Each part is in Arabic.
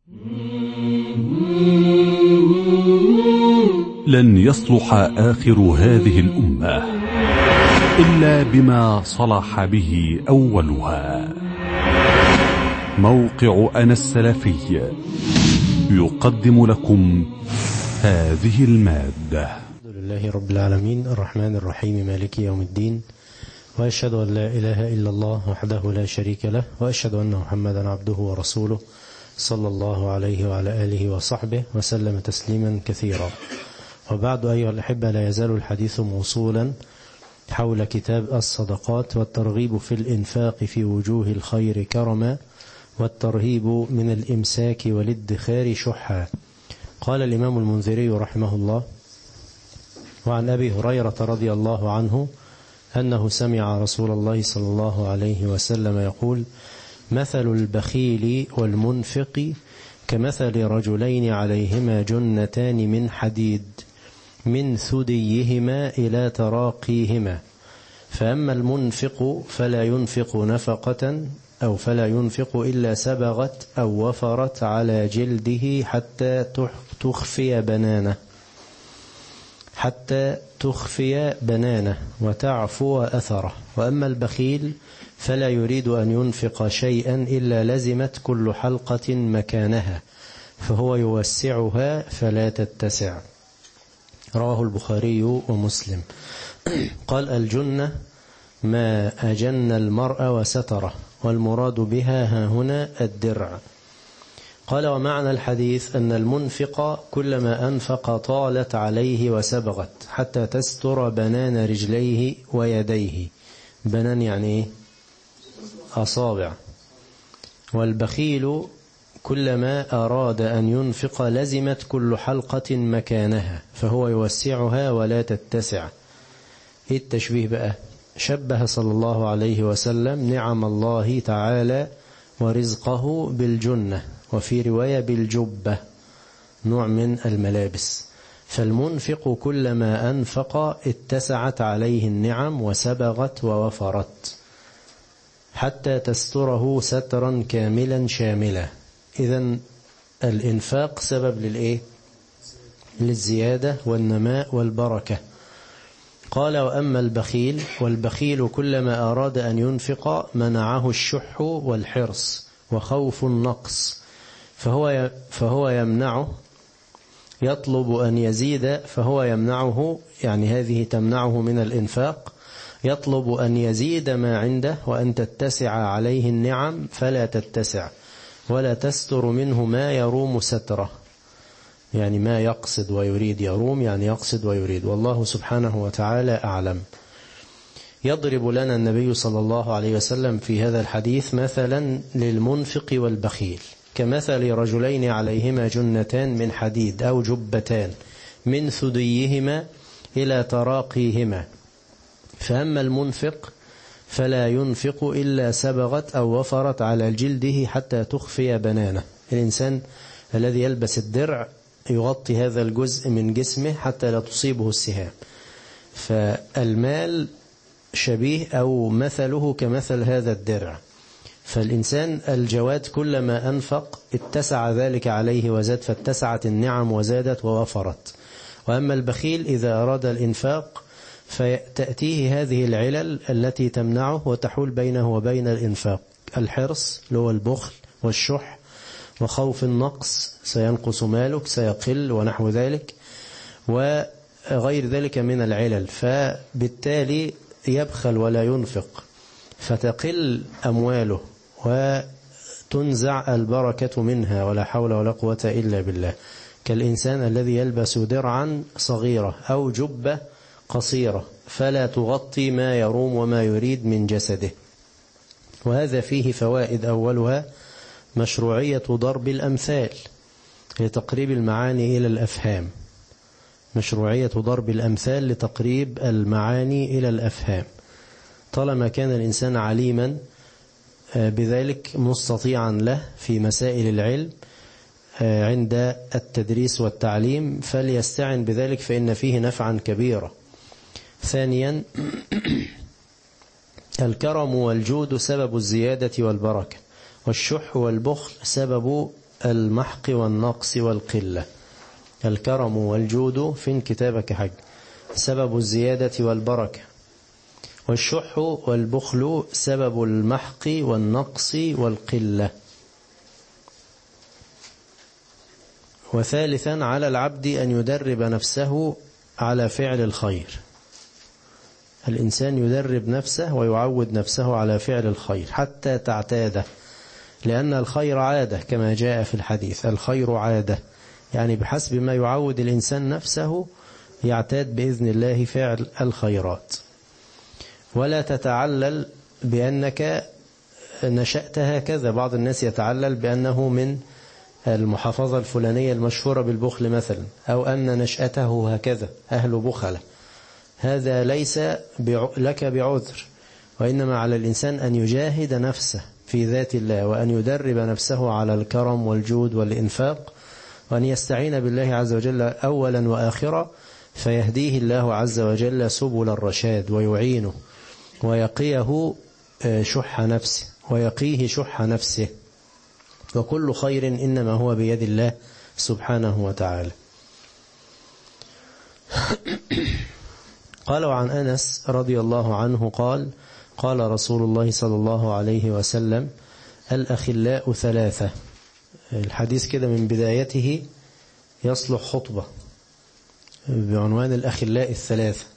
لن يصلح آخر هذه الأمة إلا بما صلح به أولها. موقع أنا السلفي يقدم لكم هذه المادة. الحمد لله رب العالمين الرحمن الرحيم مالك يوم الدين، وأشهد أن لا إله إلا الله وحده لا شريك له، وأشهد أن محمدا عبده ورسوله صلى الله عليه وعلى آله وصحبه وسلم تسليما كثيرا. وبعد أيها الأحبة، لا يزال الحديث موصولا حول كتاب الصدقات والترغيب في الإنفاق في وجوه الخير كرما، والترهيب من الإمساك والادخار شحا. قال الإمام المنذري رحمه الله: وعن أبي هريرة رضي الله عنه أنه سمع رسول الله صلى الله عليه وسلم يقول: مثل البخيل والمنفق كمثل رجلين عليهما جنتان من حديد من ثديهما إلى تراقيهما، فأما المنفق فلا ينفق نفقة أو فلا ينفق إلا سبغت أو وفرت على جلده حتى تخفي بنانه وتعفو أثره. وأما البخيل فلا يريد أن ينفق شيئا إلا لزمت كل حلقة مكانها، فهو يوسعها فلا تتسع. رواه البخاري ومسلم. قال: الجنة ما أجن المرء وستره، والمراد بها ها هنا الدرع. قال: ومعنى الحديث أن المنفق كلما أنفق طالت عليه وسبغت حتى تستر بنان رجليه ويديه. بنان يعني أصابع. والبخيل كلما أراد أن ينفق لزمت كل حلقة مكانها، فهو يوسعها ولا تتسع. إيه التشبيه بقى؟ شبه صلى الله عليه وسلم نعم الله تعالى ورزقه بالجنة، وفي رواية بالجبة، نوع من الملابس. فالمنفق كلما أنفق اتسعت عليه النعم وسبغت ووفرت حتى تستره سترا كاملا شاملا. إذن الإنفاق سبب للإيه؟ للزيادة والنماء والبركة. قال: وأما البخيل، والبخيل كلما أراد أن ينفق منعه الشح والحرص وخوف النقص، فهو يمنعه، يطلب أن يزيد فهو يمنعه، يعني هذه تمنعه من الإنفاق. يطلب أن يزيد ما عنده وأن تتسع عليه النعم فلا تتسع، ولا تستر منه ما يروم ستره، يعني ما يقصد ويريد. يروم يعني يقصد ويريد، والله سبحانه وتعالى أعلم. يضرب لنا النبي صلى الله عليه وسلم في هذا الحديث مثلا للمنفق والبخيل كمثل رجلين عليهما جنتان من حديد أو جبتان من ثديهما إلى تراقيهما، فأما المنفق فلا ينفق إلا سبغت أو وفرت على جلده حتى تخفي بنانه. الإنسان الذي يلبس الدرع يغطي هذا الجزء من جسمه حتى لا تصيبه السهام. فالمال شبيه أو مثله كمثل هذا الدرع. فالإنسان الجواد كلما أنفق اتسع ذلك عليه وزاد، فاتسعت النعم وزادت ووفرت. وأما البخيل إذا أراد الإنفاق فتأتيه هذه العلل التي تمنعه وتحول بينه وبين الإنفاق: الحرص اللي هو البخل والشح، وخوف النقص، سينقص مالك، سيقل، ونحو ذلك، وغير ذلك من العلل. فبالتالي يبخل ولا ينفق، فتقل أمواله وتنزع البركة منها، ولا حول ولا قوة إلا بالله. كالإنسان الذي يلبس درعا صغيرة أو جبة قصيرة فلا تغطي ما يروم وما يريد من جسده. وهذا فيه فوائد. أولها مشروعية ضرب الأمثال لتقريب المعاني إلى الأفهام. مشروعية ضرب الأمثال لتقريب المعاني إلى الأفهام، طالما كان الإنسان عليما بذلك مستطيعا له في مسائل العلم عند التدريس والتعليم، فليستعن بذلك فإن فيه نفعا كبيرا. ثانيا الكرم والجود سبب الزيادة والبركة، والشح والبخل سبب المحق والنقص والقلة. الكرم والجود في كتابك حج سبب الزيادة والبركة، والشح والبخل سبب المحق والنقص والقلة. وثالثا على العبد أن يدرب نفسه على فعل الخير. الإنسان يدرب نفسه ويعود نفسه على فعل الخير حتى تعتاده، لأن الخير عادة كما جاء في الحديث. الخير عادة، يعني بحسب ما يعود الإنسان نفسه يعتاد بإذن الله فعل الخيرات. ولا تتعلل بأنك نشأت هكذا. بعض الناس يتعلل بأنه من المحافظة الفلانية المشهورة بالبخل مثلا، أو أن نشأته هكذا أهل بخلة. هذا ليس لك بعذر، وإنما على الإنسان أن يجاهد نفسه في ذات الله، وأن يدرب نفسه على الكرم والجود والإنفاق، وأن يستعين بالله عز وجل أولا وآخرا، فيهديه الله عز وجل سبل الرشاد ويعينه ويقيه شح نفسه. وكل خير إنما هو بيد الله سبحانه وتعالى. قال عن أنس رضي الله عنه قال: قال رسول الله صلى الله عليه وسلم: الأخلاء ثلاثة. الحديث كده من بدايته يصلح خطبة بعنوان الأخلاء الثلاثة.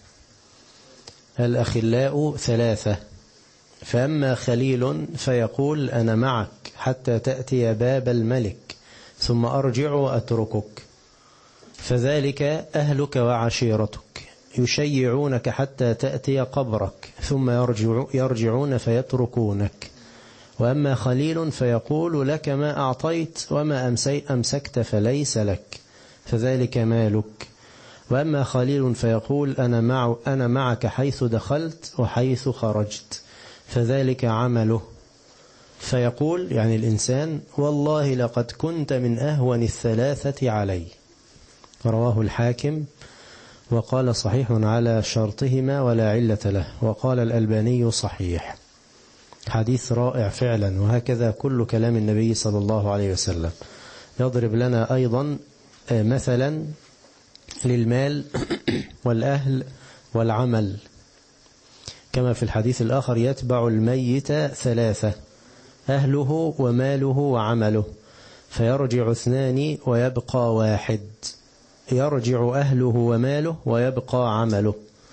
الأخلاء ثلاثة: فأما خليل فيقول أنا معك حتى تأتي باب الملك ثم أرجع وأتركك، فذلك أهلك وعشيرتك يشيعونك حتى تأتي قبرك ثم يرجعون فيتركونك. وأما خليل فيقول لك ما أعطيت وما أمسكت فليس لك، فذلك مالك. وأما خليل فيقول أنا معك حيث دخلت وحيث خرجت، فذلك عمله. فيقول يعني الإنسان: والله لقد كنت من أهون الثلاثة علي. رواه الحاكم وقال صحيح على شرطهما ولا علة له، وقال الألباني صحيح. حديث رائع فعلا، وهكذا كل كلام النبي صلى الله عليه وسلم. يضرب لنا أيضا مثلا للمال والأهل والعمل، كما في الحديث الآخر: يتبع الميت ثلاثة: أهله وماله وعمله، فيرجع اثنان ويبقى واحد. يرجع أهله وماله ويبقى عمله.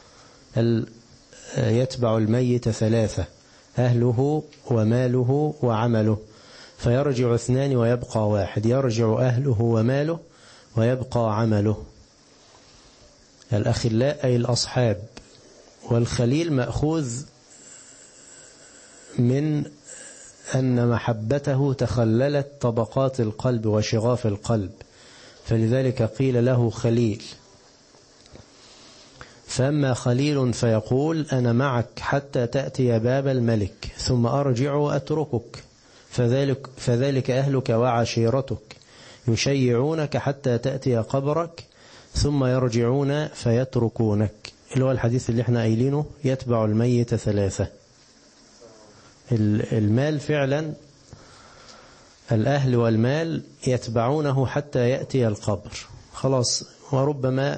يتبع الميت ثلاثة: أهله وماله وعمله، فيرجع اثنان ويبقى واحد. يرجع أهله وماله ويبقى عمله. الأخلاء أي الأصحاب. والخليل مأخوذ من أن محبته تخللت طبقات القلب وشغاف القلب، فلذلك قيل له خليل. فأما خليل فيقول أنا معك حتى تأتي باب الملك ثم أرجع وأتركك، فذلك أهلك وعشيرتك يشيعونك حتى تأتي قبرك ثم يرجعون فيتركونك. اللي هو الحديث اللي احنا قايلينه: يتبع الميت ثلاثة. المال فعلا، الأهل والمال يتبعونه حتى يأتي القبر خلاص، وربما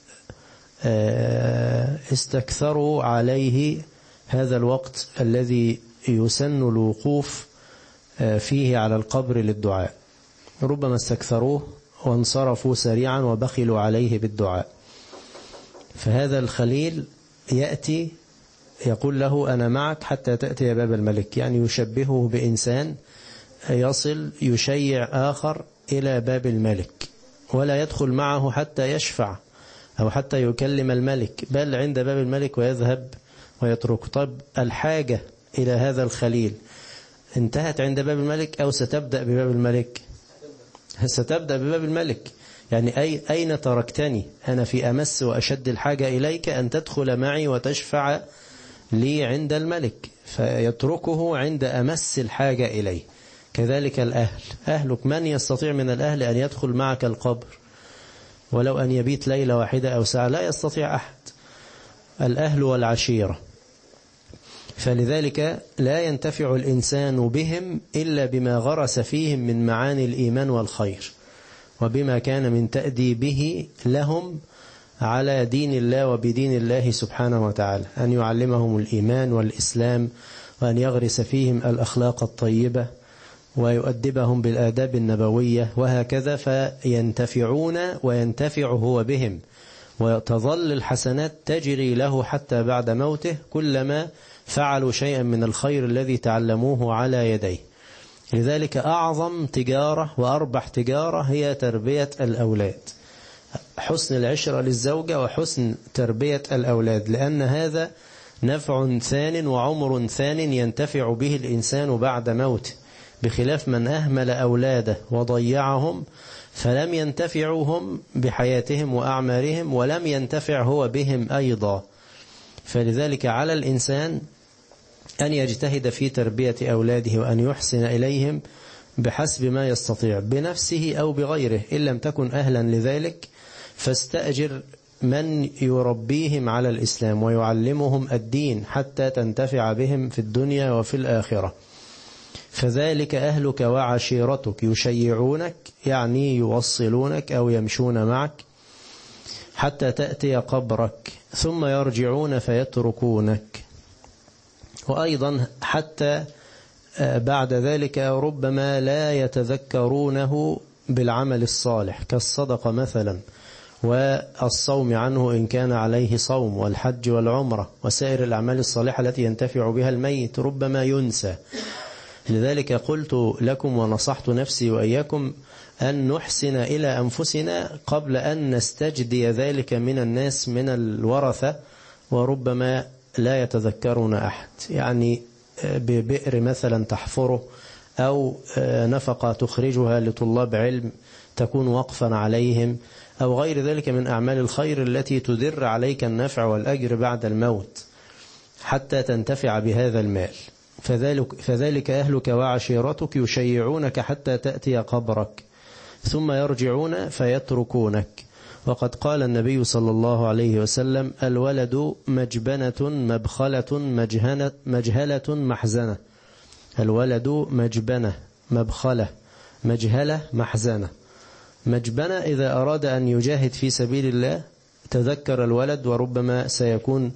استكثروا عليه هذا الوقت الذي يسن الوقوف فيه على القبر للدعاء، ربما استكثروه وانصرفوا سريعا وبخلوا عليه بالدعاء. فهذا الخليل يأتي يقول له أنا معك حتى تأتي باب الملك، يعني يشبهه بإنسان يصل يشيع آخر إلى باب الملك، ولا يدخل معه حتى يشفع أو حتى يكلم الملك، بل عند باب الملك ويذهب ويترك. طب الحاجة إلى هذا الخليل انتهت عند باب الملك أو ستبدأ بباب الملك؟ ستبدأ بباب الملك. يعني أين تركتني؟ أنا في أمس وأشد الحاجة إليك أن تدخل معي وتشفع لي عند الملك، فيتركه عند أمس الحاجة إليه. كذلك الأهل، أهلك من يستطيع من الأهل أن يدخل معك القبر ولو أن يبيت ليلة واحدة أو ساعة؟ لا يستطيع أحد. الأهل والعشيرة. فلذلك لا ينتفع الإنسان بهم إلا بما غرس فيهم من معاني الإيمان والخير، وبما كان من تأديبه لهم على دين الله وبدين الله سبحانه وتعالى، أن يعلمهم الإيمان والإسلام، وأن يغرس فيهم الأخلاق الطيبة، ويؤدبهم بالآداب النبوية، وهكذا فينتفعون وينتفع هو بهم، وتظل الحسنات تجري له حتى بعد موته كلما فعلوا شيئا من الخير الذي تعلموه على يديه. لذلك أعظم تجارة وأربح تجارة هي تربية الأولاد، حسن العشرة للزوجة وحسن تربية الأولاد، لأن هذا نفع ثان وعمر ثان ينتفع به الإنسان بعد موته، بخلاف من أهمل أولاده وضيعهم فلم ينتفعهم بحياتهم وأعمارهم، ولم ينتفع هو بهم أيضا. فلذلك على الإنسان أن يجتهد في تربية أولاده، وأن يحسن إليهم بحسب ما يستطيع بنفسه أو بغيره. إن لم تكن أهلا لذلك فاستأجر من يربيهم على الإسلام ويعلمهم الدين حتى تنتفع بهم في الدنيا وفي الآخرة. فذلك أهلك وعشيرتك يشيعونك، يعني يوصلونك أو يمشون معك حتى تأتي قبرك، ثم يرجعون فيتركونك. وأيضا حتى بعد ذلك ربما لا يتذكرونه بالعمل الصالح كالصدقة مثلا، والصوم عنه إن كان عليه صوم، والحج والعمرة وسائر الأعمال الصالحة التي ينتفع بها الميت ربما ينسى. لذلك قلت لكم ونصحت نفسي وإياكم أن نحسن إلى أنفسنا قبل أن نستجدي ذلك من الناس من الورثة، وربما لا يتذكرون أحد، يعني ببئر مثلا تحفره، أو نفقة تخرجها لطلاب علم تكون وقفا عليهم، أو غير ذلك من أعمال الخير التي تدر عليك النفع والأجر بعد الموت حتى تنتفع بهذا المال. فذلك أهلك وعشيرتك يشيعونك حتى تأتي قبرك، ثم يرجعون فيتركونك. وقد قال النبي صلى الله عليه وسلم: الولد مجبنة مبخلة مجهلة محزنة. الولد مجبنة مبخلة مجهلة محزنة. مجبنة إذا أراد أن يجاهد في سبيل الله تذكر الولد وربما سيكون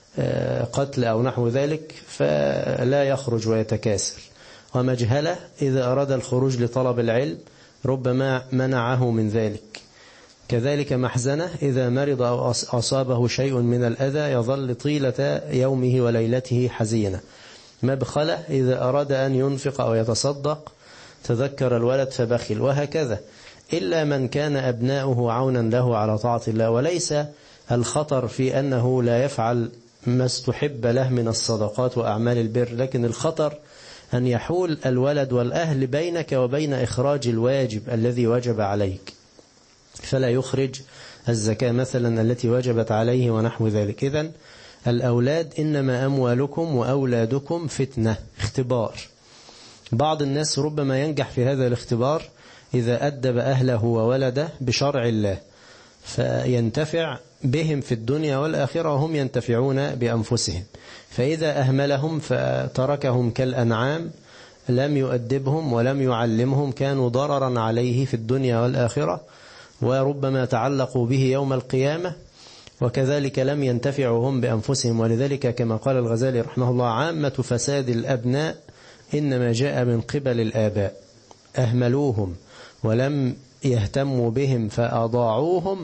قتل أو نحو ذلك فلا يخرج ويتكاسل. ومجهلة إذا أراد الخروج لطلب العلم ربما منعه من ذلك. كذلك محزنة إذا مرض أو أصابه شيء من الأذى يظل طيلة يومه وليلته حزينة. مبخلة إذا أراد أن ينفق أو يتصدق تذكر الولد فبخل، وهكذا. إلا من كان أبناؤه عونا له على طاعة الله، وليس الخطر في أنه لا يفعل ما استحب له من الصدقات وأعمال البر، لكن الخطر أن يحول الولد والأهل بينك وبين إخراج الواجب الذي وجب عليك، فلا يخرج الزكاة مثلا التي وجبت عليه ونحو ذلك. إذن الأولاد إنما أموالكم وأولادكم فتنة، اختبار. بعض الناس ربما ينجح في هذا الاختبار إذا أدب أهله وولده بشرع الله، فينتفع بهم في الدنيا والآخرة وهم ينتفعون بأنفسهم. فإذا أهملهم فتركهم كالأنعام، لم يؤدبهم ولم يعلمهم، كانوا ضررا عليه في الدنيا والآخرة، وربما تعلقوا به يوم القيامة، وكذلك لم ينتفعوا هم بأنفسهم. ولذلك كما قال الغزالي رحمه الله: عامة فساد الأبناء إنما جاء من قبل الآباء، أهملوهم ولم يهتموا بهم فأضاعوهم،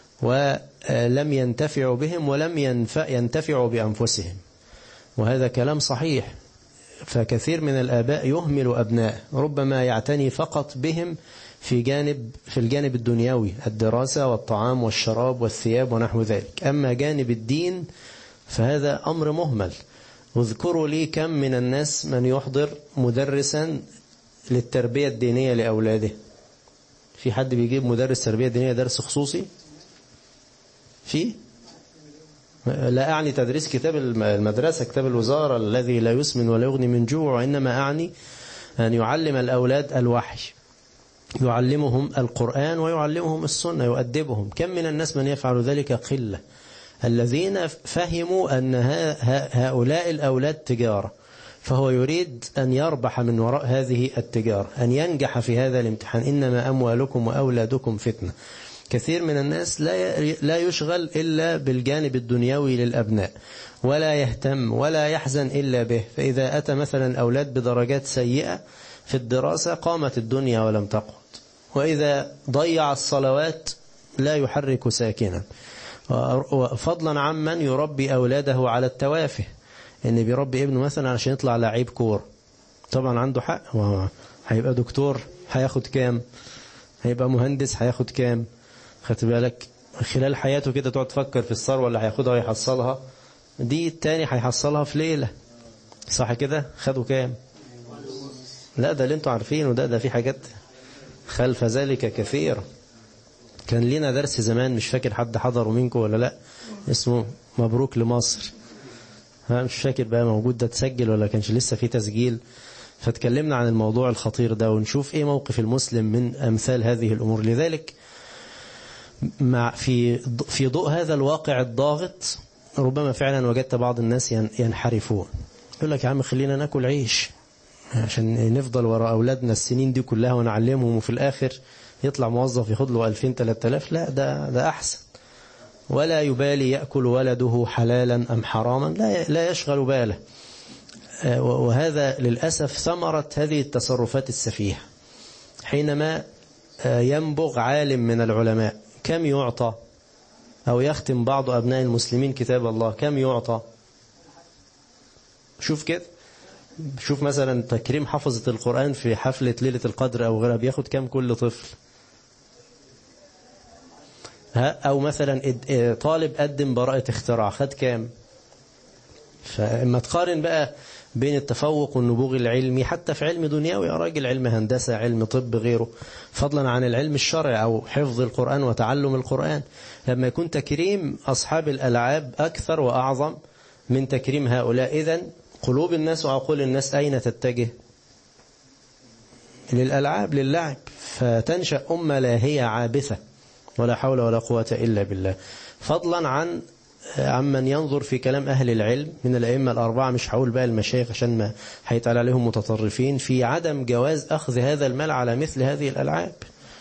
ولم ينتفعوا بهم ولم ينتفعوا بأنفسهم. وهذا كلام صحيح. فكثير من الآباء يهمل أبناء، ربما يعتني فقط بهم في الجانب الدنيوي، الدراسة والطعام والشراب والثياب ونحو ذلك، أما جانب الدين فهذا أمر مهمل. واذكروا لي كم من الناس من يحضر مدرسا للتربية الدينية لأولاده. في حد بيجيب مدرس تربية دينية درس خصوصي؟ لا أعني تدريس كتاب المدرسة، كتاب الوزارة الذي لا يسمن ولا يغني من جوع، وإنما أعني أن يعلم الأولاد الوحي، يعلمهم القرآن ويعلمهم السنة، يؤدبهم. كم من الناس من يفعل ذلك؟ قلة. الذين فهموا أن هؤلاء الأولاد تجارة، فهو يريد أن يربح من وراء هذه التجارة، أن ينجح في هذا الامتحان. إنما أموالكم وأولادكم فتنة. كثير من الناس لا يشغل إلا بالجانب الدنيوي للأبناء، ولا يهتم ولا يحزن إلا به. فإذا أتى مثلا الأولاد بدرجات سيئة في الدراسة قامت الدنيا ولم تقعد، وإذا ضيع الصلوات لا يحرك ساكنا، فضلا عمن يربي أولاده على التوافه، إن بيربي ابنه مثلا عشان يطلع لعيب كورة. طبعا عنده حق، هيبقى دكتور هياخد كام، هيبقى مهندس هياخد كام. خدت بالك خلال حياته كده تقعد تفكر في الثروة اللي هياخدها ويحصلها، دي التاني هيحصلها في ليلة، صح كده؟ خدوا كام؟ لا ده اللي انتوا عارفينه، ده في حاجات خلف ذلك كثيرة. كان لنا درس زمان مش فاكر حد حضره منكم ولا لا، اسمه مبروك لمصر، مش فاكر بقى موجود ده تسجل ولا كانش لسه في تسجيل. فتكلمنا عن الموضوع الخطير ده، ونشوف ايه موقف المسلم من امثال هذه الامور. لذلك في ضوء هذا الواقع الضاغط ربما فعلا وجدت بعض الناس ينحرفون، يقول لك يا عم خلينا ناكل عيش عشان نفضل وراء أولادنا السنين دي كلها ونعلمهم، وفي الآخر يطلع موظف ياخد له 2000-3000. لا ده أحسن. ولا يبالي يأكل ولده حلالا أم حراما، لا يشغل باله. وهذا للأسف ثمرة هذه التصرفات السفيهة. حينما ينبغ عالم من العلماء كم يعطى، أو يختم بعض أبناء المسلمين كتاب الله كم يعطى؟ شوف كده، شوف مثلا تكريم حفظة القرآن في حفلة ليلة القدر أو غيرها بياخد كم كل طفل؟ أو مثلا طالب قدم براءة اختراع خد كام؟ فإما تقارن بقى بين التفوق والنبوغ العلمي حتى في علم دنيوي، يا راجل علم هندسة علم طب غيره، فضلا عن العلم الشرعي أو حفظ القرآن وتعلم القرآن، لما يكون تكريم أصحاب الألعاب أكثر وأعظم من تكريم هؤلاء، إذن قلوب الناس وعقول الناس أين تتجه؟ للألعاب للعب، فتنشأ أمة لاهية عابثة ولا حول ولا قوة إلا بالله. فضلا عمن ينظر في كلام أهل العلم من الأئمة الأربعة، مش هقول بقى المشايخ عشان ما هيتقال عليهم متطرفين، في عدم جواز أخذ هذا المال على مثل هذه الألعاب.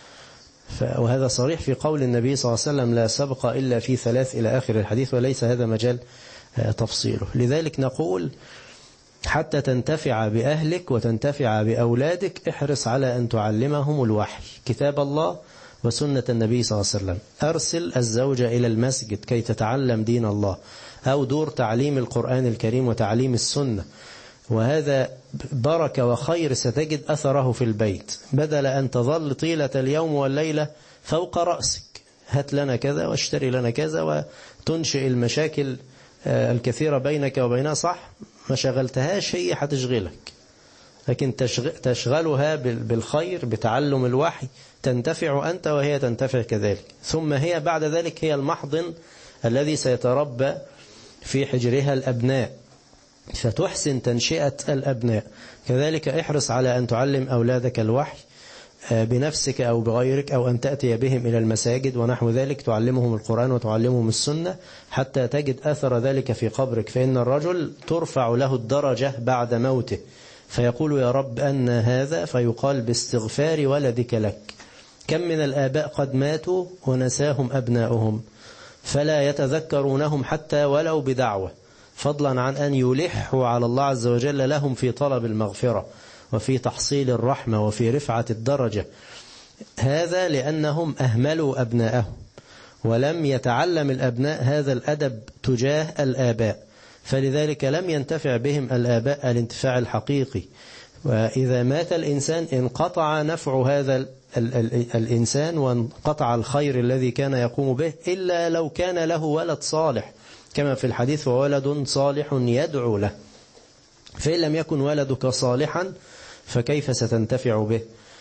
وهذا صريح في قول النبي صلى الله عليه وسلم لا سبق إلا في 3 إلى آخر الحديث، وليس هذا مجال تفصيله. لذلك نقول حتى تنتفع بأهلك وتنتفع بأولادك احرص على أن تعلمهم الوحي، كتاب الله وسنة النبي صلى الله عليه وسلم. أرسل الزوجة إلى المسجد كي تتعلم دين الله، أو دور تعليم القرآن الكريم وتعليم السنة، وهذا بركة وخير ستجد أثره في البيت، بدل أن تظل طيلة اليوم والليلة فوق رأسك، هات لنا كذا واشتري لنا كذا، وتنشئ المشاكل الكثيرة بينك وبينها. صح ما شغلتهاش هي هتشغلك، لكن تشغلها بالخير بتعلم الوحي، تنتفع أنت وهي تنتفع كذلك. ثم هي بعد ذلك هي المحضن الذي سيتربى في حجرها الأبناء، فتحسن تنشئة الأبناء. كذلك احرص على أن تعلم أولادك الوحي بنفسك أو بغيرك، أو أن تأتي بهم إلى المساجد ونحو ذلك، تعلمهم القرآن وتعلمهم السنة حتى تجد أثر ذلك في قبرك. فإن الرجل ترفع له الدرجة بعد موته، فيقول يا رب أن هذا، فيقال باستغفار ولدك لك. كم من الآباء قد ماتوا ونساهم أبناؤهم، فلا يتذكرونهم حتى ولو بدعوة، فضلا عن أن يلحوا على الله عز وجل لهم في طلب المغفرة وفي تحصيل الرحمة وفي رفعة الدرجة. هذا لأنهم أهملوا أبناءهم، ولم يتعلم الأبناء هذا الأدب تجاه الآباء، فلذلك لم ينتفع بهم الآباء الانتفاع الحقيقي. وإذا مات الإنسان انقطع نفع هذا الإنسان وانقطع الخير الذي كان يقوم به، إلا لو كان له ولد صالح، كما في الحديث وولد صالح يدعو له. فإن لم يكن ولدك صالحا فكيف ستنتفع به؟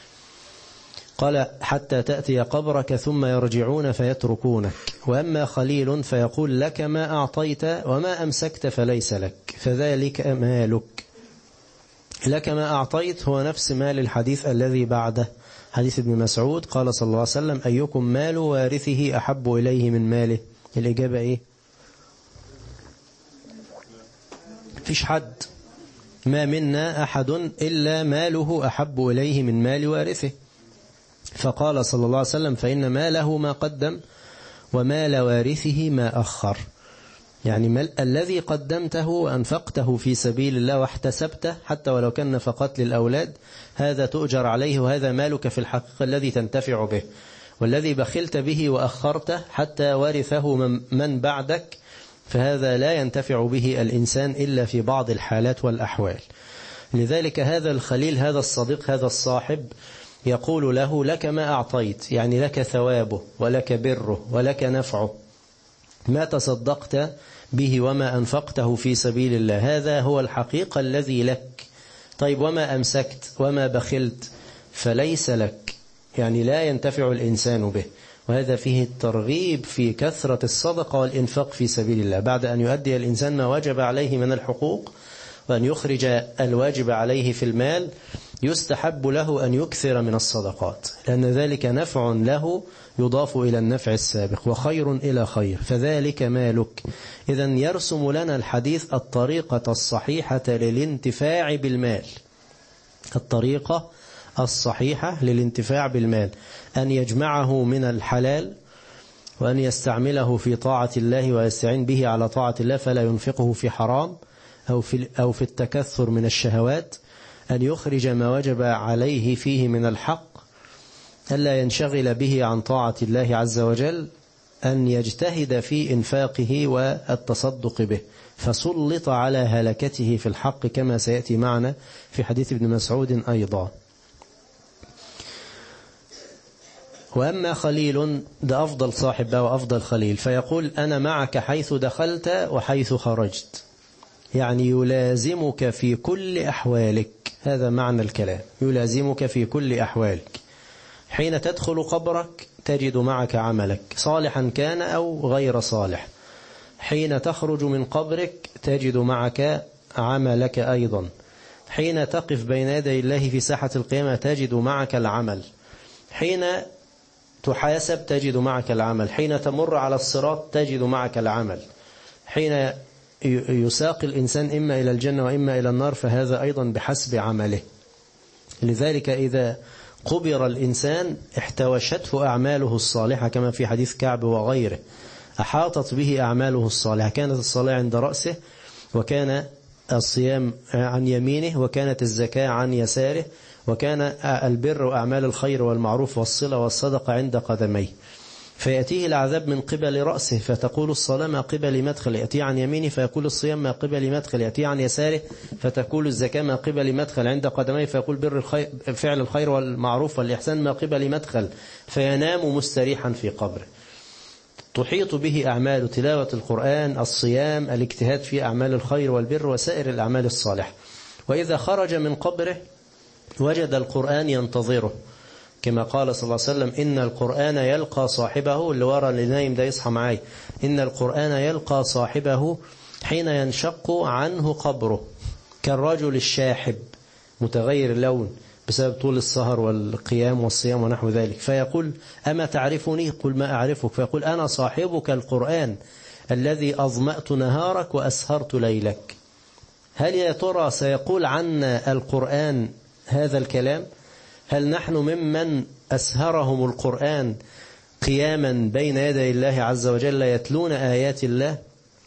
قال حتى تأتي قبرك ثم يرجعون فيتركونك، وأما خليل فيقول لك ما أعطيت وما أمسكت فليس لك، فذلك مالك. لك ما أعطيت هو نفس مال الحديث الذي بعده، حديث ابن مسعود قال صلى الله عليه وسلم أيكم مال وارثه أحب إليه من ماله؟ الإجابة إيه؟ فيش حد، ما منا أحد إلا ماله أحب إليه من مال وارثه. فقال صلى الله عليه وسلم فإن ماله ما قدم ومال وارثه ما أخر. يعني الذي قدمته وأنفقته في سبيل الله واحتسبته حتى ولو كان نفقات للأولاد، هذا تؤجر عليه وهذا مالك في الحقيقة الذي تنتفع به. والذي بخلت به وأخرته حتى ورثه من بعدك، فهذا لا ينتفع به الإنسان إلا في بعض الحالات والأحوال. لذلك هذا الخليل، هذا الصديق، هذا الصاحب يقول له لك ما أعطيت، يعني لك ثوابه ولك بره ولك نفعه، ما تصدقت به وما أنفقته في سبيل الله، هذا هو الحقيقة الذي لك. طيب وما أمسكت وما بخلت فليس لك، يعني لا ينتفع الإنسان به. وهذا فيه الترغيب في كثرة الصدقة والإنفاق في سبيل الله، بعد أن يؤدي الإنسان ما وجب عليه من الحقوق وأن يخرج الواجب عليه في المال، يستحب له أن يكثر من الصدقات، لأن ذلك نفع له يضاف إلى النفع السابق وخير إلى خير، فذلك مالك. إذن يرسم لنا الحديث الطريقة الصحيحة للانتفاع بالمال. الطريقة الصحيحة للانتفاع بالمال أن يجمعه من الحلال، وأن يستعمله في طاعة الله ويستعين به على طاعة الله، فلا ينفقه في حرام أو في التكثر من الشهوات، أن يخرج ما وجب عليه فيه من الحق، ألا ينشغل به عن طاعة الله عز وجل، أن يجتهد في إنفاقه والتصدق به، فسلط على هلكته في الحق كما سيأتي معنا في حديث ابن مسعود أيضا. وأما خليل، ده أفضل صاحب وأفضل خليل، فيقول أنا معك حيث دخلت وحيث خرجت، يعني يلازمك في كل أحوالك. هذا معنى الكلام، يلازمك في كل أحوالك. حين تدخل قبرك تجد معك عملك صالحا كان أو غير صالح، حين تخرج من قبرك تجد معك عملك أيضا، حين تقف بين يدي الله في ساحة القيامة تجد معك العمل، حين تحاسب تجد معك العمل، حين تمر على الصراط تجد معك العمل، حين يساق الإنسان إما إلى الجنة وإما إلى النار فهذا أيضا بحسب عمله. لذلك إذا قبر الإنسان احتوشته أعماله الصالحة كما في حديث كعب وغيره، أحاطت به أعماله الصالحة، كانت الصلاة عند رأسه، وكان الصيام عن يمينه، وكانت الزكاة عن يساره، وكان البر وأعمال الخير والمعروف والصلة والصدقة عند قدميه. فيأتيه العذاب من قبل رأسه فتقول الصلاة ما قبل مدخل، يأتيه عن يمينه فيقول الصيام ما قبل مدخل، يأتيه عن يساره فتقول الزكاة ما قبل مدخل، عند قدميه فيقول بر الخير، فعل الخير والمعروف والإحسان ما قبل مدخل، فينام مستريحا في قبره. تحيط به أعمال تلاوة القرآن، الصيام، الاجتهاد في أعمال الخير والبر وسائر الأعمال الصالحة. وإذا خرج من قبره وجد القرآن ينتظره، كما قال صلى الله عليه وسلم إن القرآن يلقى صاحبه، اللي ورا اللي نايم ده يصحى معاي، إن القرآن يلقى صاحبه حين ينشق عنه قبره كالرجل الشاحب متغير اللون بسبب طول السهر والقيام والصيام ونحو ذلك، فيقول أما تعرفني؟ قل ما أعرفك، فيقول أنا صاحبك القرآن الذي أظمأت نهارك وأسهرت ليلك. هل يا ترى سيقول عنا القرآن هذا الكلام؟ هل نحن ممن أسهرهم القرآن قياما بين يدي الله عز وجل يتلون آيات الله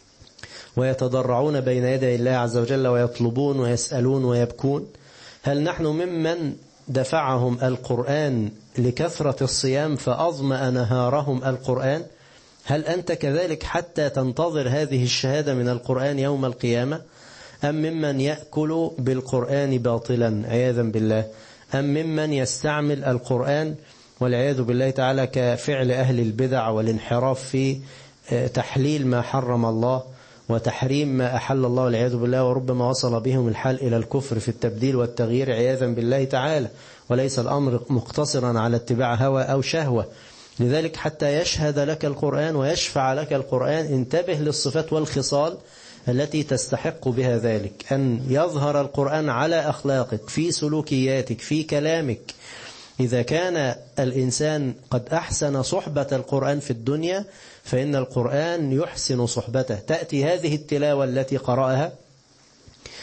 ويتضرعون بين يدي الله عز وجل ويطلبون ويسألون ويبكون؟ هل نحن ممن دفعهم القرآن لكثرة الصيام فأظمأ نهارهم القرآن؟ هل أنت كذلك حتى تنتظر هذه الشهادة من القرآن يوم القيامة؟ أم ممن يأكل بالقرآن باطلا عياذا بالله؟ أم ممن يستعمل القرآن والعياذ بالله تعالى كفعل أهل البدع والانحراف في تحليل ما حرم الله وتحريم ما أحل الله والعياذ بالله، وربما وصل بهم الحال إلى الكفر في التبديل والتغيير عياذا بالله تعالى، وليس الأمر مقتصرا على اتباع هوى أو شهوة. لذلك حتى يشهد لك القرآن ويشفع لك القرآن انتبه للصفات والخصال التي تستحق بها ذلك، أن يظهر القرآن على أخلاقك، في سلوكياتك، في كلامك. إذا كان الإنسان قد أحسن صحبة القرآن في الدنيا فإن القرآن يحسن صحبته. تأتي هذه التلاوة التي قرأها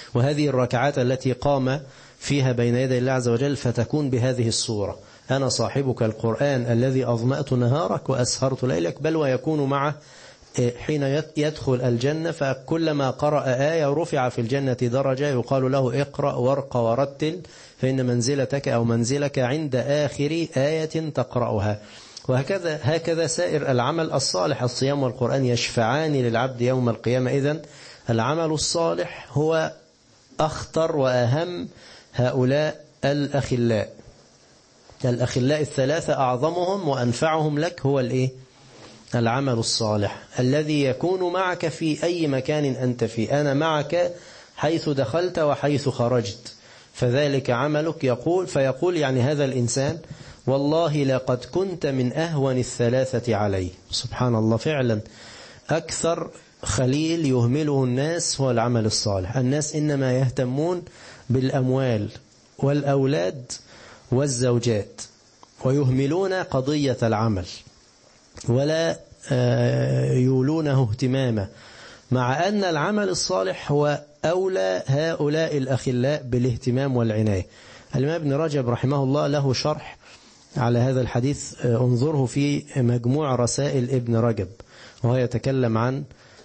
وهذه الركعات التي قام فيها بين يدي الله عز وجل فتكون بهذه الصورة: أنا صاحبك القرآن الذي أظمأت نهارك وأسهرت ليلك، بل ويكون معه حين يدخل الجنة فكلما قرأ آية رفع في الجنة درجة، يقال له اقرأ وارق ورتل فإن منزلتك أو منزلك عند آخر آية تقرأها. وهكذا سائر العمل الصالح، الصيام والقرآن يشفعان للعبد يوم القيامة. إذن العمل الصالح هو أخطر وأهم هؤلاء الأخلاء الثلاثة، أعظمهم وأنفعهم لك هو العمل الصالح الذي يكون معك في أي مكان أنت فيه. أنا معك حيث دخلت وحيث خرجت، فذلك عملك. فيقول يعني هذا الإنسان: والله لقد كنت من أهون الثلاثة علي. سبحان الله، فعلا أكثر خليل يهمله الناس هو العمل الصالح. الناس إنما يهتمون بالأموال والأولاد والزوجات ويهملون قضية العمل ولا يولونه اهتماما، مع أن العمل الصالح هو أولى هؤلاء الأخلاء بالاهتمام والعناية. الإمام ابن رجب رحمه الله له شرح على هذا الحديث، انظره في مجموع رسائل ابن رجب، وهو يتكلم عن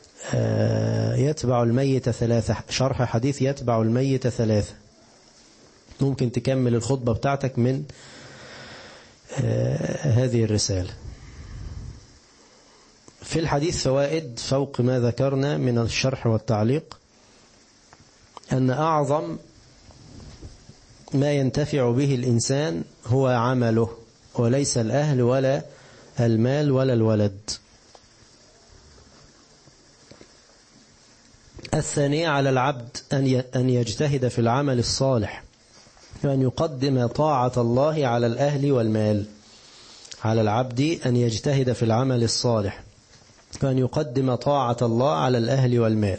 يتبع الميت ثلاثة، شرح حديث يتبع الميت ثلاثة. ممكن تكمل الخطبة بتاعتك من هذه الرسالة. في الحديث فوائد فوق ما ذكرنا من الشرح والتعليق، أن أعظم ما ينتفع به الإنسان هو عمله، وليس الأهل ولا المال ولا الولد. الثانية على العبد أن يجتهد في العمل الصالح، وأن يقدم طاعة الله على الأهل والمال. على العبد أن يجتهد في العمل الصالح وأن يقدم طاعة الله على الأهل والمال.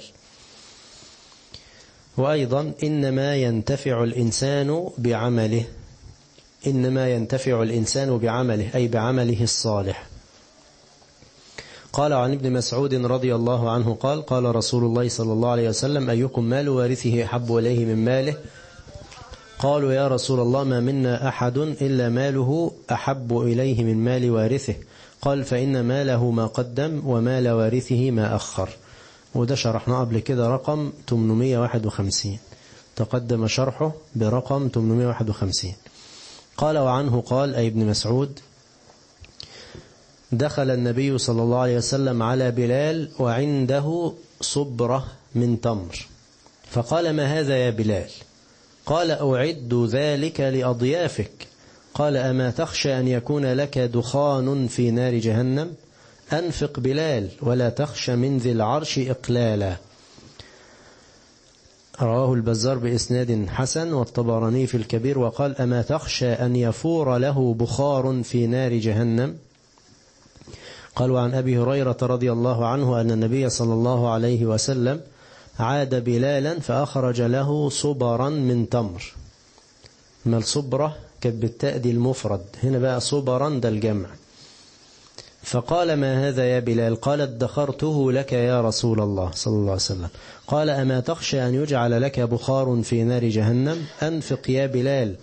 وأيضا إنما ينتفع الإنسان بعمله، أي بعمله الصالح. قال عن ابن مسعود رضي الله عنه قال: قال رسول الله صلى الله عليه وسلم: أيكم مال وارثه أحب إليه من ماله؟ قالوا: يا رسول الله ما منا أحد إلا ماله أحب إليه من مال وارثه. قال: فإن ماله ما قدم ومال وارثه ما أخر. وده شرحنا قبل كده، رقم 851 تقدم شرحه برقم 851. قال: وعنه قال، أي ابن مسعود: دخل النبي صلى الله عليه وسلم على بلال وعنده صبرة من تمر، فقال: ما هذا يا بلال؟ قال: أعد ذلك لأضيافك. قال: أما تخشى أن يكون لك دخان في نار جهنم؟ أنفق بلال ولا تخشى من ذي العرش إقلالا. رواه البزار بإسناد حسن والطبراني في الكبير. وقال: أما تخشى أن يفور له بخار في نار جهنم؟ قال: وعن أبي هريرة رضي الله عنه أن النبي صلى الله عليه وسلم عاد بلالا فأخرج له صبرا من تمر. ما الصبرة كانت بالتاء دي المفرد، هنا بقى صبرا ده الجمع. فقال: ما هذا يا بلال؟ قال: ادخرته لك يا رسول الله صلى الله عليه وسلم. قال: أما تخشى أن يجعل لك بخار في نار جهنم؟ أنفق يا بلال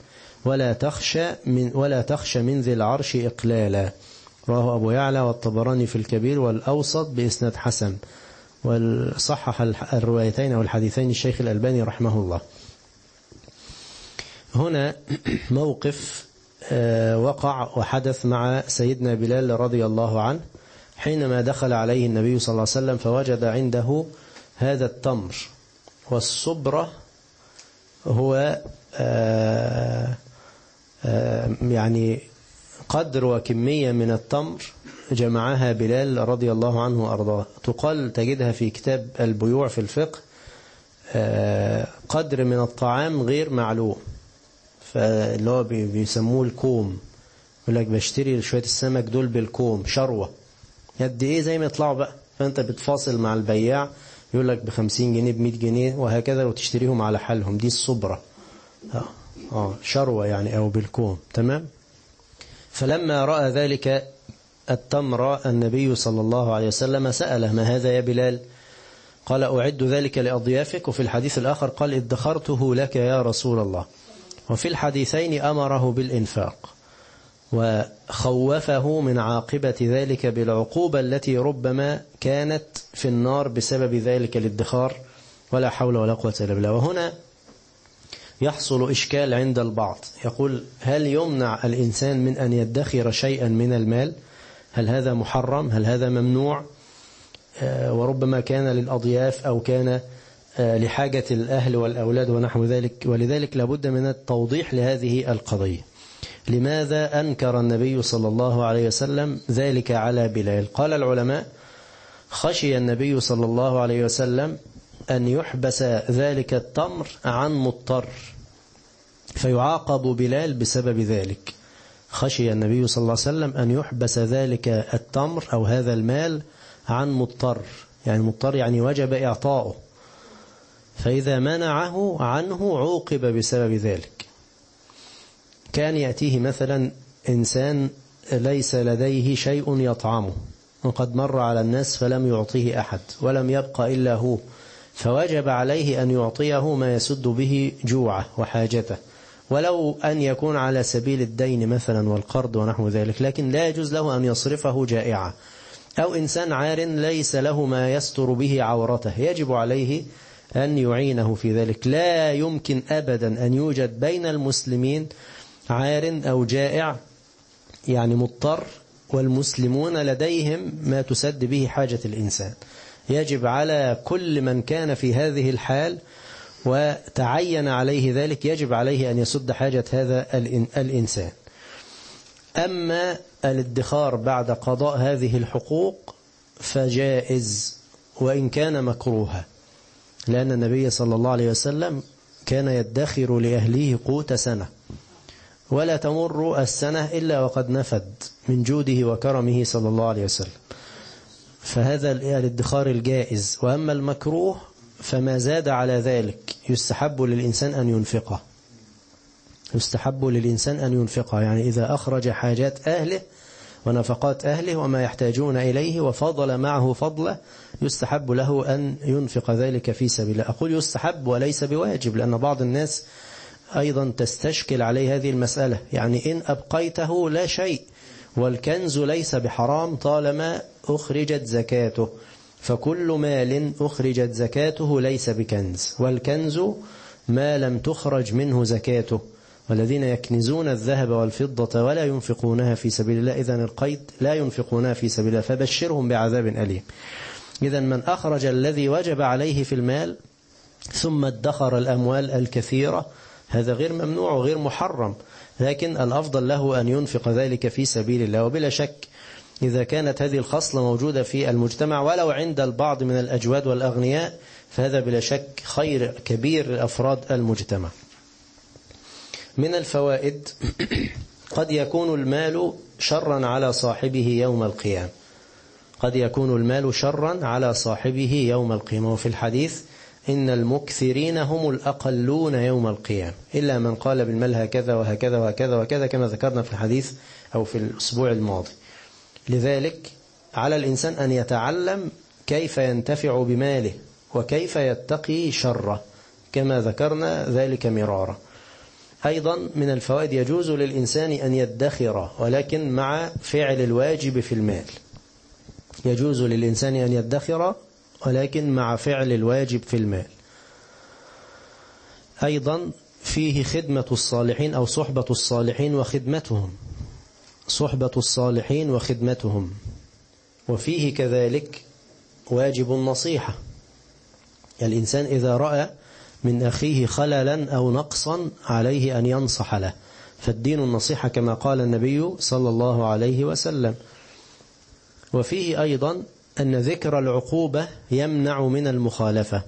ولا تخشى من ذي العرش إقلالا. رواه أبو يعلى والطبراني في الكبير والأوسط بإسناد حسن، وصحح الروايتين والحديثين الشيخ الألباني رحمه الله. هنا موقف وقع وحدث مع سيدنا بلال رضي الله عنه حينما دخل عليه النبي صلى الله عليه وسلم فوجد عنده هذا التمر. والصبرة هو يعني قدر وكمية من التمر جمعها بلال رضي الله عنه وأرضاه. تقال تجدها في كتاب البيوع في الفقه قدر من الطعام غير معلوم، فاللي هو بيسموه الكوم. يقول لك بشتري شوية السمك دول بالكوم شروة قد ايه زي ما يطلعوا بقى، فانت بتفاصل مع البياع يقول لك ب50 جنيه ب100 جنيه وهكذا، وتشتريهم على حالهم. دي الصبرة شروة يعني أو بالكوم. تمام. فلما رأى ذلك التمر النبي صلى الله عليه وسلم سأله: ما هذا يا بلال؟ قال أعد ذلك لأضيافك، وفي الحديث الآخر قال ادخرته لك يا رسول الله. وفي الحديثين أمره بالإنفاق وخوفه من عاقبة ذلك بالعقوبة التي ربما كانت في النار بسبب ذلك الادخار، ولا حول ولا قوة إلا بالله. وهنا يحصل إشكال عند البعض، يقول هل يمنع الإنسان من أن يدخر شيئا من المال؟ هل هذا محرم؟ هل هذا ممنوع؟ وربما كان للأضياف أو كان لحاجة الأهل والأولاد ونحو ذلك، ولذلك لابد من التوضيح لهذه القضية. لماذا أنكر النبي صلى الله عليه وسلم ذلك على بلال؟ قال العلماء: خشي النبي صلى الله عليه وسلم أن يحبس ذلك التمر عن مضطر فيعاقب بلال بسبب ذلك. خشي النبي صلى الله عليه وسلم أن يحبس ذلك التمر أو هذا المال عن مضطر، يعني مضطر يعني وجب إعطاؤه، فإذا منعه عنه عوقب بسبب ذلك. كان يأتيه مثلا إنسان ليس لديه شيء يطعمه، وقد مر على الناس فلم يعطيه أحد ولم يبقى إلا هو، فوجب عليه أن يعطيه ما يسد به جوعه وحاجته، ولو أن يكون على سبيل الدين مثلا والقرض ونحو ذلك، لكن لا يجوز له أن يصرفه جائعا. أو إنسان عار ليس له ما يستر به عورته، يجب عليه أن يعينه في ذلك. لا يمكن أبدا أن يوجد بين المسلمين عار أو جائع يعني مضطر والمسلمون لديهم ما تسد به حاجة الإنسان. يجب على كل من كان في هذه الحال وتعين عليه ذلك، يجب عليه أن يسد حاجة هذا الإنسان. أما الادخار بعد قضاء هذه الحقوق فجائز وإن كان مكروها، لأن النبي صلى الله عليه وسلم كان يدخر لأهله قوت سنة، ولا تمر السنة إلا وقد نفد من جوده وكرمه صلى الله عليه وسلم، فهذا الادخار الجائز. وأما المكروه فما زاد على ذلك يستحب للإنسان أن ينفقه، يستحب للإنسان أن ينفقه، يعني إذا أخرج حاجات أهله ونفقات أهله وما يحتاجون إليه وفضل معه فضله، يستحب له أن ينفق ذلك في سبيل الله. أقول يستحب وليس بواجب، لأن بعض الناس أيضا تستشكل عليه هذه المسألة، يعني إن أبقيته لا شيء، والكنز ليس بحرام طالما أخرجت زكاته، فكل مال أخرجت زكاته ليس بكنز، والكنز ما لم تخرج منه زكاته، والذين يكنزون الذهب والفضة ولا ينفقونها في سبيل الله، إذن القيد لا ينفقونها في سبيل الله فبشرهم بعذاب أليم. إذن من أخرج الذي وجب عليه في المال ثم ادخر الأموال الكثيرة، هذا غير ممنوع وغير محرم، لكن الأفضل له أن ينفق ذلك في سبيل الله. وبلا شك إذا كانت هذه الخصلة موجودة في المجتمع ولو عند البعض من الأجواد والأغنياء، فهذا بلا شك خير كبير لأفراد المجتمع. من الفوائد: قد يكون المال شرا على صاحبه يوم القيامة، قد يكون المال شرا على صاحبه يوم القيامة. وفي الحديث: إن المكثرين هم الأقلون يوم القيامة إلا من قال بالمال هكذا وهكذا وهكذا وكذا، كما ذكرنا في الحديث أو في الأسبوع الماضي. لذلك على الإنسان أن يتعلم كيف ينتفع بماله وكيف يتقي شره، كما ذكرنا ذلك مرارا. أيضا من الفوائد: يجوز للإنسان أن يدخر ولكن مع فعل الواجب في المال، يجوز للإنسان أن يدخر ولكن مع فعل الواجب في المال. أيضا فيه خدمة الصالحين أو صحبة الصالحين وخدمتهم، صحبة الصالحين وخدمتهم. وفيه كذلك واجب النصيحة، الإنسان إذا رأى من أخيه خللا أو نقصا عليه أن ينصح له، فالدين النصيحة كما قال النبي صلى الله عليه وسلم. وفيه أيضا أن ذكر العقوبة يمنع من المخالفة.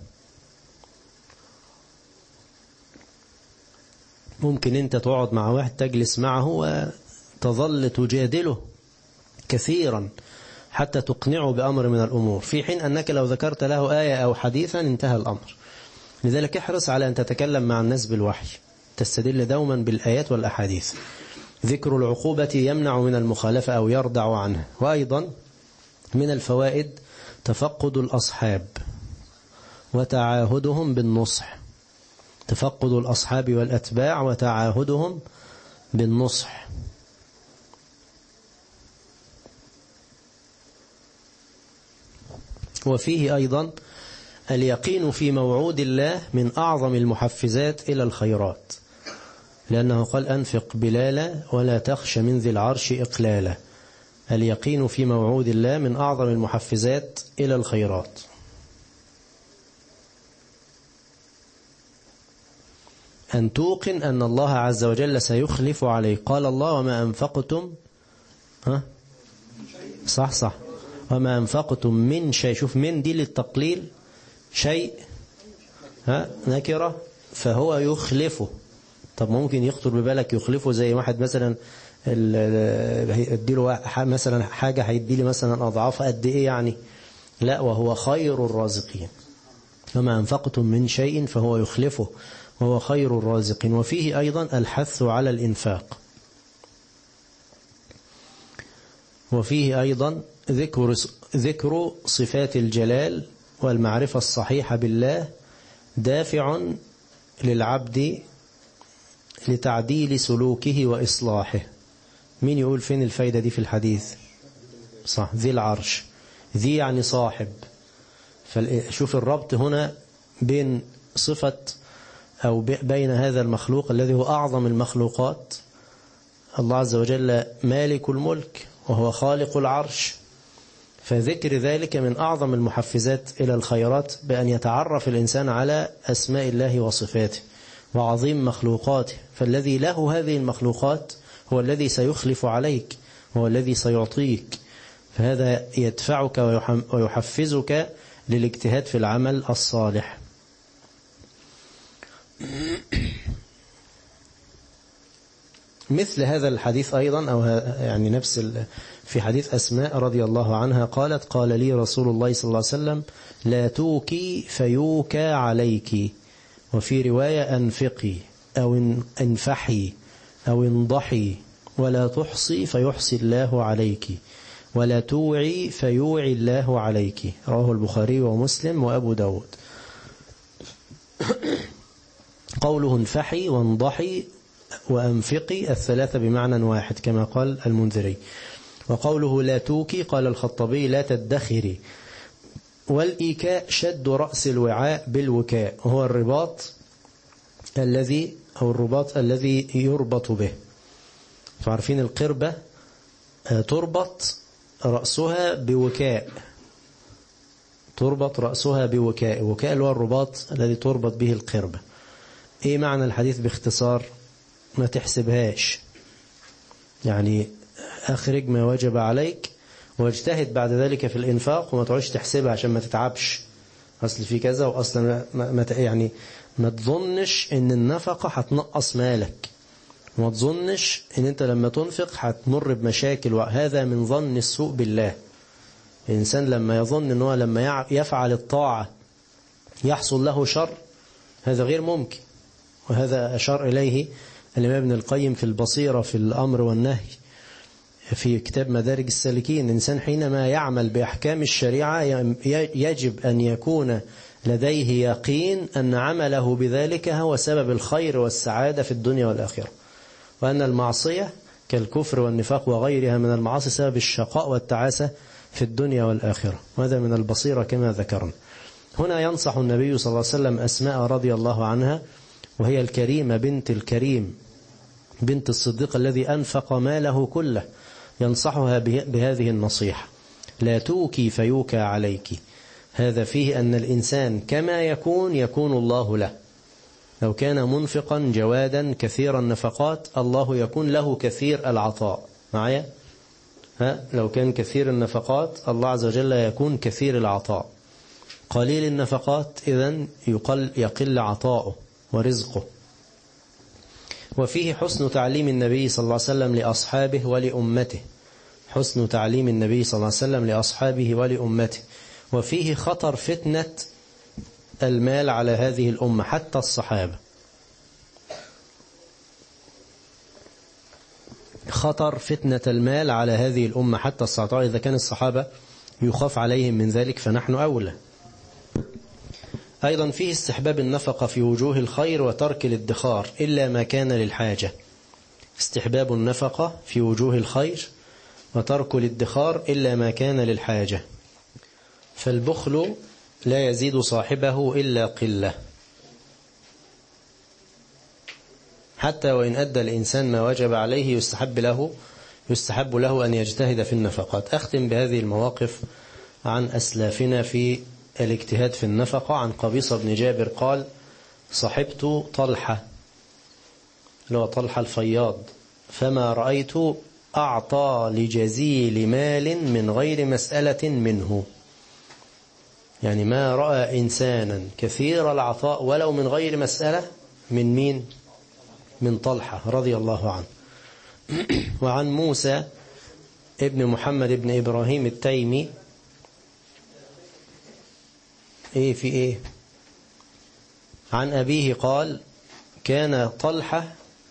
ممكن أنت تقعد مع واحد تجلس معه وتظل تجادله كثيرا حتى تقنعه بأمر من الأمور، في حين أنك لو ذكرت له آية أو حديثا انتهى الأمر. لذلك احرص على أن تتكلم مع الناس بالوحي، تستدل دوما بالآيات والأحاديث. ذكر العقوبة يمنع من المخالفة أو يردع عنها. وأيضا من الفوائد تفقد الأصحاب، وتعاهدهم بالنصح، تفقد الأصحاب والأتباع وتعاهدهم بالنصح. وفيه أيضا اليقين في موعود الله من أعظم المحفزات إلى الخيرات، لأنه قال أنفق بلالا ولا تخش من ذي العرش إقلالا. اليقين في موعود الله من أعظم المحفزات إلى الخيرات. أن توقن أن الله عز وجل سيخلف عليك. قال الله وما أنفقتم صح وما أنفقتم من شيء. شوف من دي للتقليل، شيء نكرة فهو يخلفه. طب ممكن يخطر ببالك يخلفه زي واحد مثلا هيديله مثلا حاجة هيديله مثلا أضعاف قد إيه يعني؟ لا، وهو خير الرازقين. وما أنفقتم من شيء فهو يخلفه وهو خير الرازقين. وفيه أيضا الحث على الإنفاق. وفيه أيضا ذكر صفات الجلال والمعرفة الصحيحة بالله دافع للعبد لتعديل سلوكه وإصلاحه. مين يقول فين الفايدة دي في الحديث؟ صح، ذي العرش، ذي يعني صاحب. فشوف الربط هنا بين صفة أو بين هذا المخلوق الذي هو أعظم المخلوقات، الله عز وجل مالك الملك وهو خالق العرش، فذكر ذلك من أعظم المحفزات إلى الخيرات، بأن يتعرف الإنسان على أسماء الله وصفاته وعظيم مخلوقاته. فالذي له هذه المخلوقات هو الذي سيخلف عليك، هو الذي سيعطيك، فهذا يدفعك ويحفزك للاجتهاد في العمل الصالح. مثل هذا الحديث أيضا، أو يعني نفس في حديث أسماء رضي الله عنها قالت: قال لي رسول الله صلى الله عليه وسلم: لا توكي فيوكى عليك. وفي رواية: أنفقي أو انفحي أو انضحي، ولا تحصي فيحصي الله عليك، ولا توعي فيوعي الله عليك. رواه البخاري ومسلم وأبو داود. قوله انفحي وانضحي وأنفقي الثلاثة بمعنى واحد كما قال المنذري. وقوله لا توكي قال الخطبي: لا تدخري. والإيكاء شد رأس الوعاء بالوكاء، وهو الرباط الذي يربط به. فعارفين القربة تربط رأسها بوكاء، تربط رأسها بوكاء، وكاء اللي هو الرباط الذي تربط به القربة. ايه معنى الحديث باختصار؟ ما تحسبهاش، يعني اخرج ما وجب عليك واجتهد بعد ذلك في الانفاق، وما تقعدش تحسبها عشان ما تتعبش، اصل في كذا، واصلا يعني ما تظنش ان النفقة هتنقص مالك، وما تظنش ان انت لما تنفق هتمر بمشاكل، وهذا من ظن السوء بالله. الانسان لما يظن ان هو لما يفعل الطاعة يحصل له شر، هذا غير ممكن. وهذا أشار إليه الإمام ابن القيم في البصيرة في الأمر والنهي في كتاب مدارج السالكين. الإنسان حينما يعمل بأحكام الشريعة يجب أن يكون لديه يقين أن عمله بذلك هو سبب الخير والسعادة في الدنيا والآخرة، وأن المعصية كالكفر والنفاق وغيرها من المعاصي سبب الشقاء والتعاسة في الدنيا والآخرة. وهذا من البصيرة كما ذكرنا. هنا ينصح النبي صلى الله عليه وسلم أسماء رضي الله عنها، وهي الكريمة بنت الكريم بنت الصديق الذي أنفق ماله كله، ينصحها بهذه النصيحة: لا توكي فيوكى عليك. هذا فيه أن الإنسان كما يكون الله له. لو كان منفقا جوادا كثير النفقات، الله يكون له كثير العطاء. معايا؟ لو كان كثير النفقات، الله عز وجل يكون كثير العطاء. قليل النفقات إذن يقل عطاؤه ورزقه. وفيه حسن تعليم النبي صلى الله عليه وسلم لأصحابه ولأمته، حسن تعليم النبي صلى الله عليه وسلم لأصحابه ولأمته. وفيه خطر فتنة المال على هذه الأمة حتى الصحابة، خطر فتنة المال على هذه الأمة حتى الصحابة. إذا كان الصحابة يخاف عليهم من ذلك فنحن أولى. أيضا فيه استحباب النفقة في وجوه الخير وترك الادخار إلا ما كان للحاجة. استحباب النفقة في وجوه الخير وترك الادخار إلا ما كان للحاجة، فالبخل لا يزيد صاحبه إلا قلة، حتى وإن أدى الإنسان ما وجب عليه يستحب له أن يجتهد في النفقات. أختم بهذه المواقف عن أسلافنا في الاجتهاد في النفقة. عن قبيصة بن جابر قال: صحبت طلحة، اللي هو طلحة الفياض، فما رأيت أعطى لجزيل مال من غير مسألة منه. يعني ما رأى إنسانا كثير العطاء ولو من غير مسألة من مين؟ من طلحة رضي الله عنه. وعن موسى ابن محمد ابن إبراهيم التيمي عن أبيه قال: كان طلحة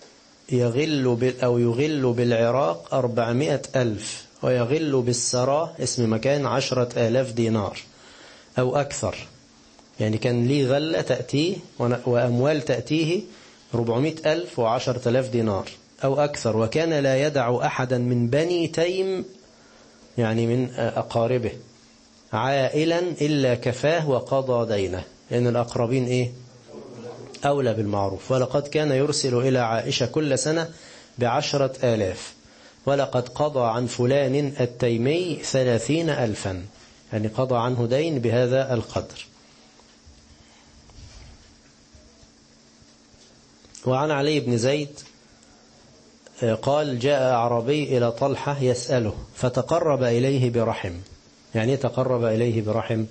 يغل بالعراق 400,000 ويغل بالسراء اسم مكان 10,000 دينار أو أكثر. يعني كان ليه غلة تأتيه وأموال تأتيه 400,000 و10,000 دينار أو أكثر. وكان لا يدع أحدا من بني تيم، يعني من أقاربه، عائلا إلا كفاه وقضى دينه، لأن الأقربين أولى بالمعروف. ولقد كان يرسل إلى عائشة كل سنة ب10,000، ولقد قضى عن فلان التيمي 30,000، يعني قضى عنه دين بهذا القدر. وعن علي بن زيد قال: جاء أعرابي إلى طلحة يسأله فتقرب إليه برحم. يعني تقرب إليه برحم؟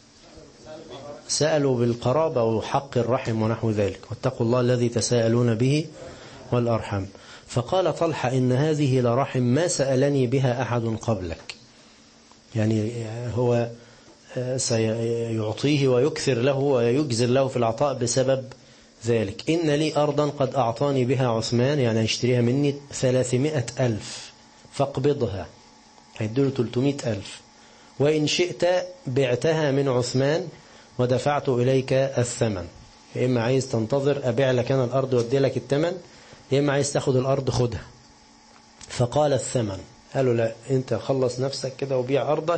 سألوا بالقرابة وحق الرحم ونحو ذلك، واتقوا الله الذي تساءلون به والأرحم. فقال طلحة: إن هذه لرحم ما سألني بها أحد قبلك. يعني هو سيعطيه ويكثر له ويجزر له في العطاء بسبب ذلك. إن لي أرضا قد أعطاني بها عثمان، يعني يشتريها مني 300,000 فاقبضها، هيدوله 300,000، وإن شئت بعتها من عثمان ودفعت إليك الثمن. يا إما عايز تنتظر أبيع لك أنا الأرض وأدي لك الثمن، يا إما عايز تاخد الأرض خدها. فقال الثمن. قالوا: لا، أنت خلص نفسك كده وبيع أرضك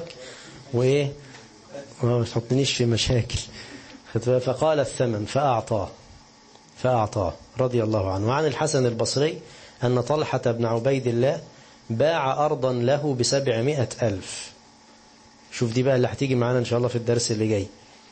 وما تحطنيش في مشاكل. فقال الثمن فأعطاه رضي الله عنه. وعن الحسن البصري أن طلحة بن عبيد الله باع أرضا له ب700,000. شوف دي بقى اللي هتيجي معانا إن شاء الله في الدرس اللي جاي.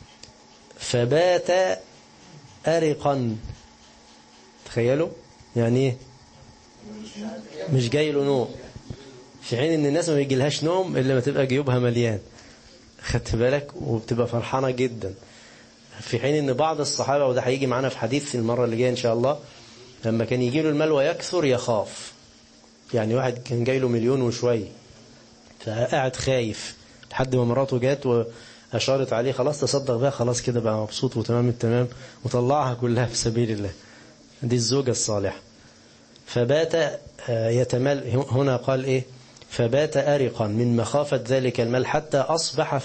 فبات أرقا. تخيلوا يعني ايه؟ مش جاي له نوم، في حين ان الناس ما بيجيلهاش نوم الا ما تبقى جيوبها مليان، خدت بالك، وبتبقى فرحانة جدا. في حين ان بعض الصحابة، وده هيجي معانا في حديث المرة اللي جايه ان شاء الله، لما كان يجي له المال ويكثر يخاف. يعني واحد كان جاي له 1,000,000 وشوية، فقاعد خايف لحد ما مراته جات وأشارت عليه: خلاص تصدق بقى، خلاص كده بقى مبسوط وتمام التمام، وطلعها كلها في سبيل الله. دي الزوجة الصالحة. فبات يتمل. هنا قال فبات أرقا من مخافة ذلك المال حتى أصبح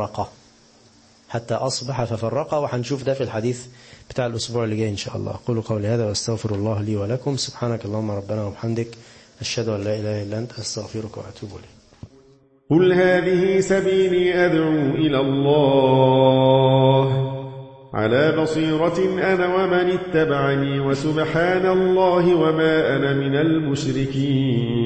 ففرق. وحنشوف ده في الحديث بتاع الأسبوع اللي جاي إن شاء الله. أقول قولي هذا وأستغفر الله لي ولكم. سبحانك اللهم ربنا وبحمدك، أشهد أن لا إله إلا أنت، أستغفرك وأتوب إليك. قل هذه سبيلي أدعو إلى الله على بصيرة أنا ومن اتبعني، وسبحان الله وما أنا من المشركين.